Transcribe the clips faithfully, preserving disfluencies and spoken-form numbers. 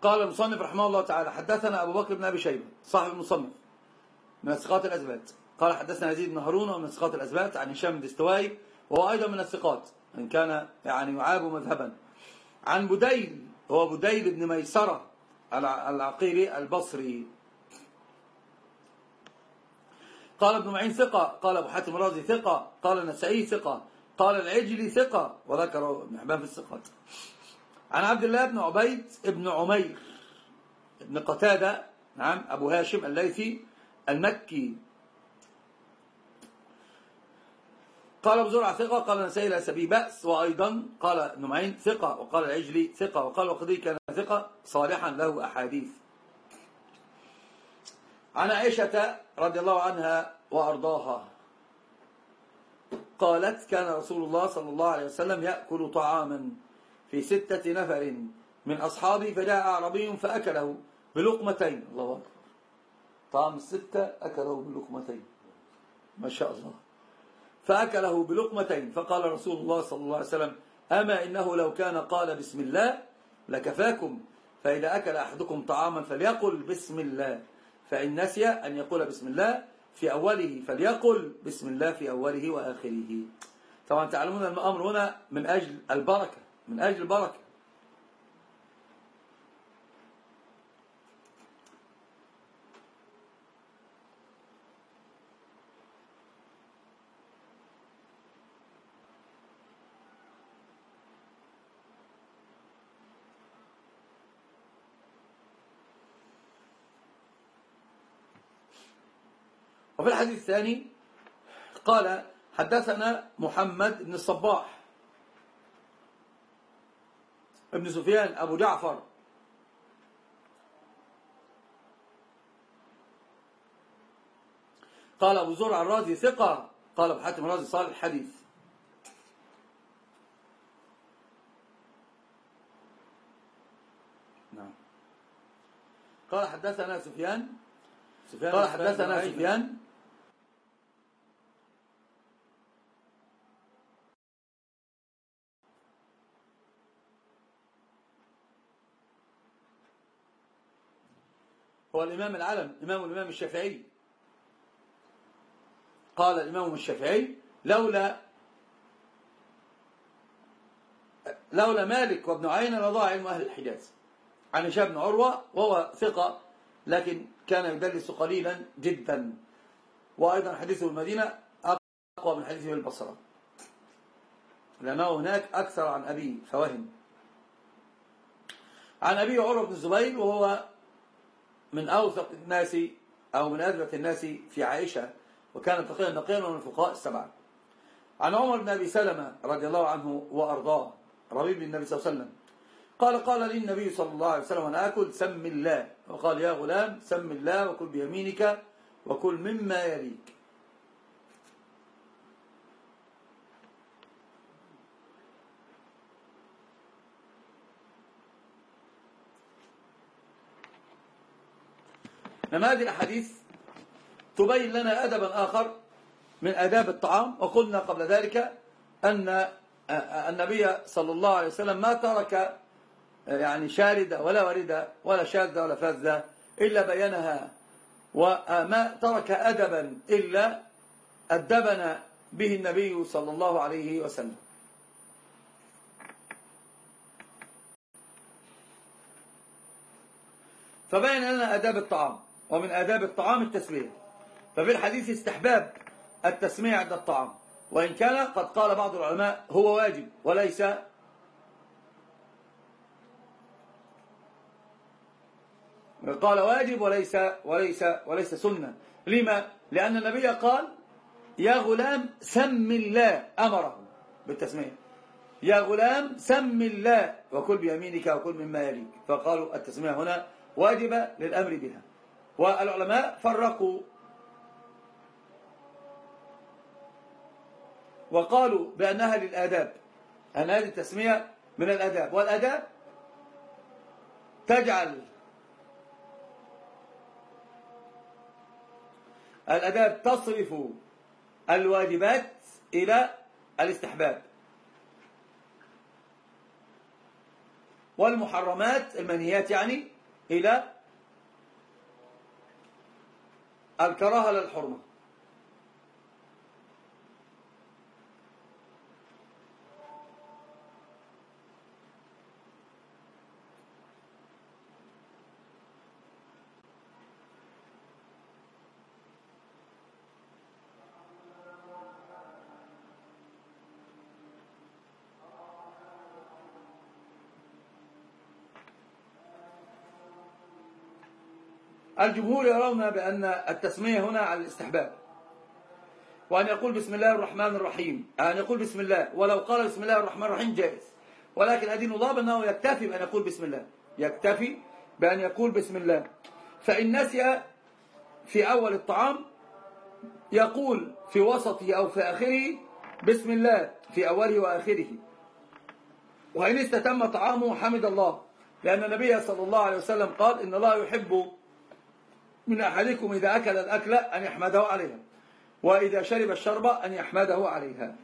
قال المصنف رحمه الله تعالى: حدثنا أبو بكر بن أبي شيبة صاحب المصنف من الثقات الأثبات، قال حدثنا يزيد بن هارون ومن الثقات الأثبات عن هشام الدستوائي وهو أيضا من الثقات إن كان يعني يعاب مذهبا، عن بديل هو بديل بن ميسرة العقيري البصري. قال ابن معين ثقة، قال أبو حاتم الرازي ثقة، قال النسائي ثقة، قال العجلي ثقة، وذكر ابن حبان في الثقات. عن عبد الله بن عبيد بن عمير بن قتادة، نعم، أبو هاشم الليثي المكي، قال أبو زرعة ثقة، قال النسائي ليس به بأس، وأيضا قال ابن معين ثقة، وقال العجلي ثقة، وقال وقدي كان ثقة صالحا له أحاديث. عن عائشة رضي الله عنها وأرضاها قالت: كان رسول الله صلى الله عليه وسلم يأكل طعاما في ستة نفر من أصحابه، فجاء أعرابي فأكله بلقمتين. الله أكبر، طعام الستة أكله بلقمتين، ما شاء الله، فأكله بلقمتين، فقال رسول الله صلى الله عليه وسلم: أما إنه لو كان قال بسم الله لكفاكم، فإذا أكل أحدكم طعاما فليقل بسم الله، فإن نسي أن يقول بسم الله في أوله فليقل بسم الله في أوله وآخره. طبعا تعلمون الأمر هنا من أجل البركة، من أجل البركة. وفي الحديث الثاني قال: حدثنا محمد بن الصباح ابن سفيان أبو جعفر قال أبو زرع الرازي ثقة، قال أبو حاتم الرازي صالح الحديث. نعم. قال حدثنا سفيان قال حدثنا سفيان هو الإمام العلم، إمام الإمام الشافعي. قال الإمام الشافعي: لولا لولا مالك وابن عين لضاع علم أهل الحجاز. عن هشام بن عروة وهو ثقة لكن كان يدلس قليلا جدا، وأيضا حديثه المدينة أقوى من حديثه البصرة، لأنه هناك أكثر عن أبي فوهم. عن أبي عروة بن الزبير وهو من أوثق الناس أو من أثبت الناس في عائشة، وكان تقيا نقيا من الفقهاء السبعة. عن عمر بن أبي سلمة رضي الله عنه وأرضاه ربيب النبي صلى الله عليه وسلم قال: قال لي النبي صلى الله عليه وسلم: أنا أكل سم الله، وقال: يا غلام سم الله وكل بيمينك وكل مما يليك. لما هذه الأحاديث تبين لنا أدبا آخر من آداب الطعام، وقلنا قبل ذلك أن النبي صلى الله عليه وسلم ما ترك يعني شاردة ولا وردة ولا شاذة ولا فاذة إلا بينها، وما ترك أدبا إلا أدبنا به النبي صلى الله عليه وسلم. فبين لنا آداب الطعام، ومن آداب الطعام التسمية. ففي الحديث استحباب التسمية عند الطعام، وإن كان قد قال بعض العلماء هو واجب وليس قال واجب وليس وليس وليس سنة. لما؟ لأن النبي قال: يا غلام سم الله، أمره بالتسمية: يا غلام سم الله وكل بيمينك وكل مما يليك. فقالوا التسمية هنا واجبة للأمر بها. والعلماء فرقوا وقالوا بأنها للآداب، أن هذه التسمية من الآداب، والآداب تجعل الآداب تصرف الواجبات إلى الاستحباب، والمحرمات المنهيات يعني إلى الكراهة للحرمة. الجمهور يرون بأن التسمية هنا على الاستحباب، وأن يقول بسم الله الرحمن الرحيم، أن يقول بسم الله، ولو قال بسم الله الرحمن الرحيم جائز، ولكن أدين الله بأنه يكتفي بأن يقول بسم الله، يكتفي بأن يقول بسم الله. فإن نسي في أول الطعام يقول في وسطه أو في آخره بسم الله في أوله وآخره. وإن استتم طعامه حمد الله، لأن النبي صلى الله عليه وسلم قال إن الله يحب من أحدكم إذا أكل الأكل أن يحمده عليها، وإذا شرب الشرب أن يحمده عليها.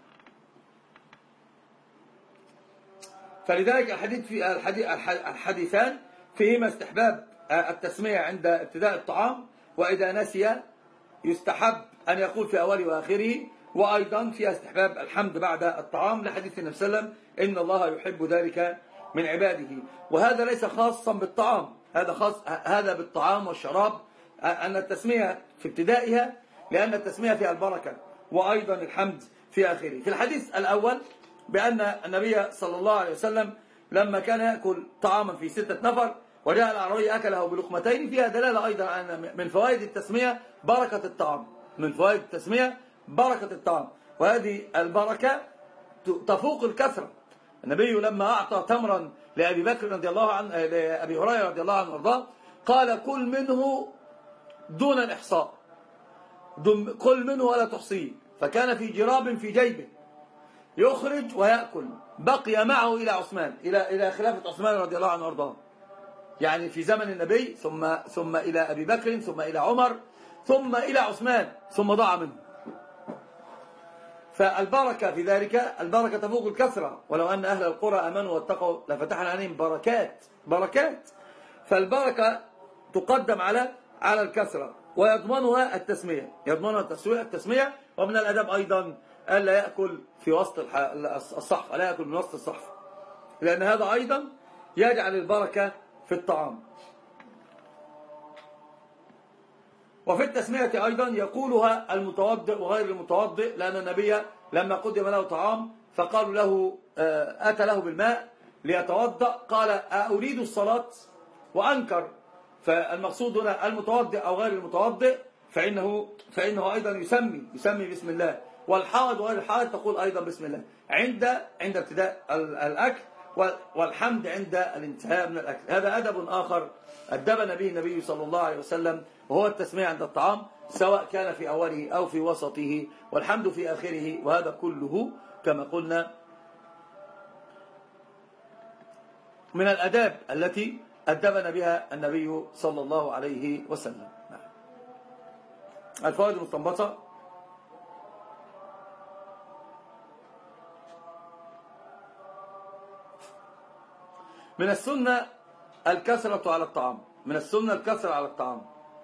فلذلك الحديث في الحديثان فيهما استحباب التسمية عند ابتداء الطعام، وإذا نسي يستحب أن يقول في أوله وآخره، وأيضا في استحباب الحمد بعد الطعام لحديث النبي صلى الله عليه وسلم إن الله يحب ذلك من عباده. وهذا ليس خاصا بالطعام، هذا خاص هذا بالطعام والشراب، أن التسمية في ابتدائها لأن التسمية فيها البركة، وأيضا الحمد في آخره. في الحديث الأول بأن النبي صلى الله عليه وسلم لما كان يأكل طعاما في ستة نفر وجاء الأعرابي أكله بلقمتين، فيها دلالة أيضا أن من فوائد التسمية بركة الطعام، من فوائد التسمية بركة الطعام، وهذه البركة تفوق الكثرة. النبي لما أعطى تمرا لأبي بكر رضي الله عنه، لأبي هريرة رضي الله عنه وارضاه، قال كل منه دون الإحصاء، كل منه ولا تحصيه، فكان في جراب في جيبه يخرج ويأكل، بقي معه إلى عثمان، إلى إلى خلافة عثمان رضي الله عنه وارضاه، يعني في زمن النبي، ثم ثم إلى أبي بكر، ثم إلى عمر، ثم إلى عثمان، ثم ضاع منه. فالبركة في ذلك، البركة تفوق الكثرة، ولو أن أهل القرى آمنوا واتقوا لفتحنا عليهم بركات بركات. فالبركة تقدم على على الكثرة، ويضمنها التسمية، يضمنها التسمية. ومن الأدب أيضا ألا يأكل في وسط الصحف، ألا يأكل من وسط الصحف، لأن هذا أيضا يجعل البركة في الطعام. وفي التسمية أيضا يقولها المتوضئ وغير المتوضئ، لأن النبي لما قدم له طعام فقالوا له أتى له بالماء ليتوضأ، قال أريد الصلاة، وأنكر. فالمقصود هنا المتوضئ أو غير المتوضئ فإنه, فإنه أيضا يسمي يسمي بسم الله. والحائض وغير الحائض تقول أيضا بسم الله عند عند ابتداء الأكل، والحمد عند الانتهاء من الأكل. هذا أدب آخر أدبنا به النبي صلى الله عليه وسلم، وهو التسمية عند الطعام، سواء كان في أوله أو في وسطه، والحمد في آخره. وهذا كله كما قلنا من الأداب التي أدبنا بها النبي صلى الله عليه وسلم. الفوائد المستنبطة: من السنة الكثرة على الطعام، من السنة الكثرة على الطعام.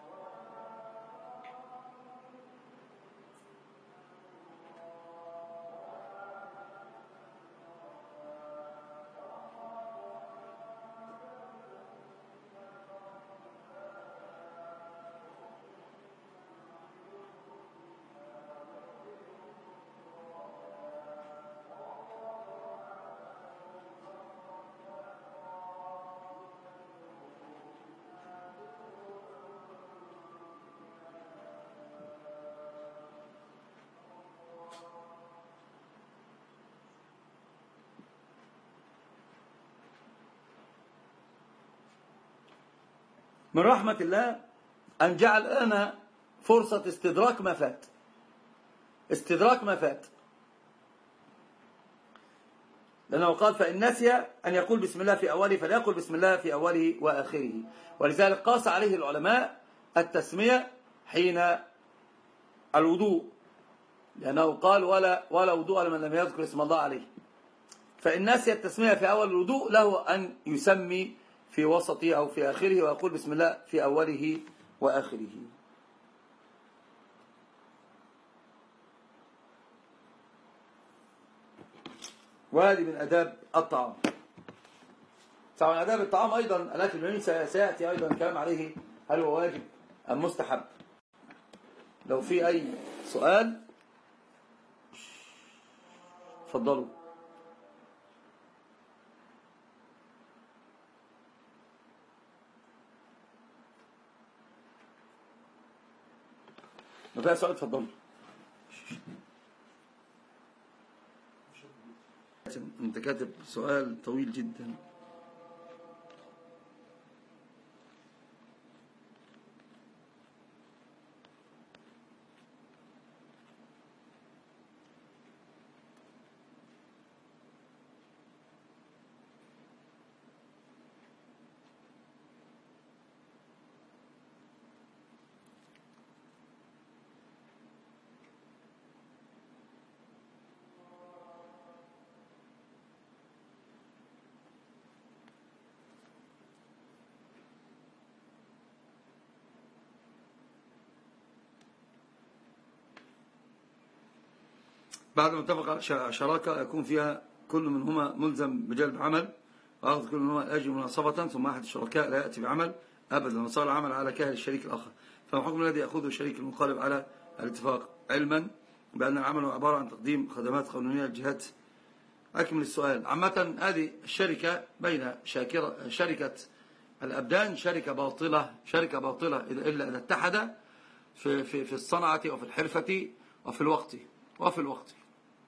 من رحمة الله أن جعل لنا فرصة استدراك ما فات، استدراك ما فات، لأنه قال فإن نسي أن يقول بسم الله في أوله فليقل بسم الله في أوله وآخره. ولذلك قاس عليه العلماء التسمية حين الوضوء، لأنه قال ولا ولا وضوء لمن لم يذكر اسم الله عليه. فإن نسي التسمية في أول الوضوء له أن يسمي في وسطه أو في آخره، ويقول بسم الله في أوله وآخره. وهذه من أداب الطعام. طبعا أداب الطعام أيضا الأكل باليمين سيأتي أيضا الكلام عليه، هل هو واجب أم مستحب. لو في أي سؤال تفضلوا. لو فيها سؤال تفضلوا. انت كاتب سؤال طويل جدا. بعد ما اتفق على شراكة يكون فيها كل منهما ملزم بجلب عمل وأخذ كل منهما الأجر مناصفة، ثم أحد الشركاء لا يأتي بعمل أبدا وصار العمل على كاهل الشريك الآخر، فما الحكم الذي يأخذه الشريك المقارب على الاتفاق، علما بأن العمل عبارة عن تقديم خدمات قانونية للجهات؟ أكمل السؤال. عامة هذه الشركة بين شاكرة شركة الأبدان شركة باطلة، شركة باطلة إلا إذا اتحد في في في الصنعة وفي الحرفة وفي الوقت وفي الوقت.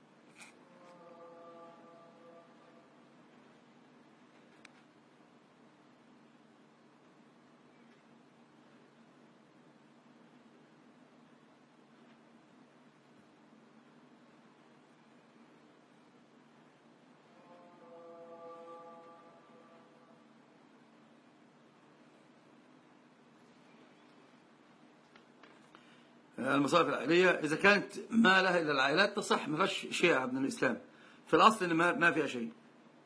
المصارف العائلية إذا كانت ما لها إلا العائلات تصح، ما فيهاش شيء من الإسلام في الأصل، إن ما ما فيها شيء.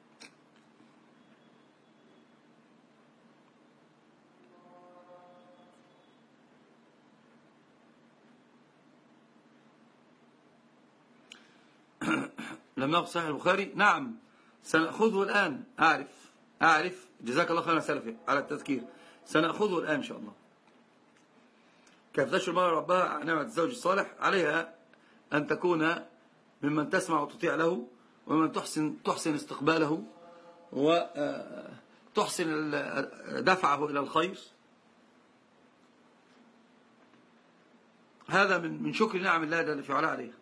لم يقل صحيح البخاري؟ نعم سنأخذه الآن. أعرف أعرف جزاك الله خيرا سلفي على التذكير، سنأخذه الآن إن شاء الله. كيف تشعر المرأة ربها عن نعمة الزوج الصالح؟ عليها أن تكون ممن تسمع وتطيع له، ومن تحسن تحسن استقباله وتحسن دفعه إلى الخير. هذا من من شكر نعم الله جل في علاه عليها.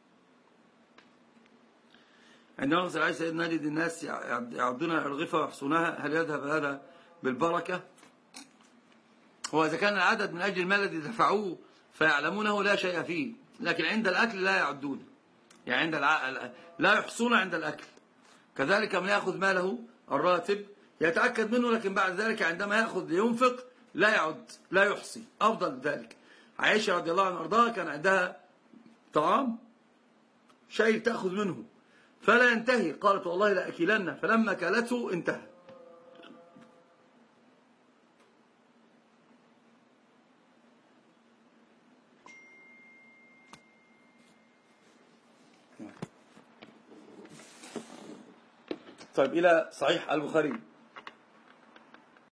عندما نغسل عائشة سيدنا نجد الناس يعدون الأرغفة ويحصونها، هل يذهب هذا بالبركة؟ هو إذا كان العدد من أجل المال الذي دفعوه فيعلمونه لا شيء فيه، لكن عند الأكل لا يعدون، يعني عند الع... لا يحصون عند الأكل. كذلك من يأخذ ماله الراتب يتأكد منه، لكن بعد ذلك عندما يأخذ لينفق لا يعد لا يحصي. أفضل ذلك عائشة رضي الله عنها وارضاها كان عندها طعام شيء تأخذ منه فلا ينتهي، قالت والله لا أكلن، فلما كلته انتهى. طيب إلى صحيح البخاري.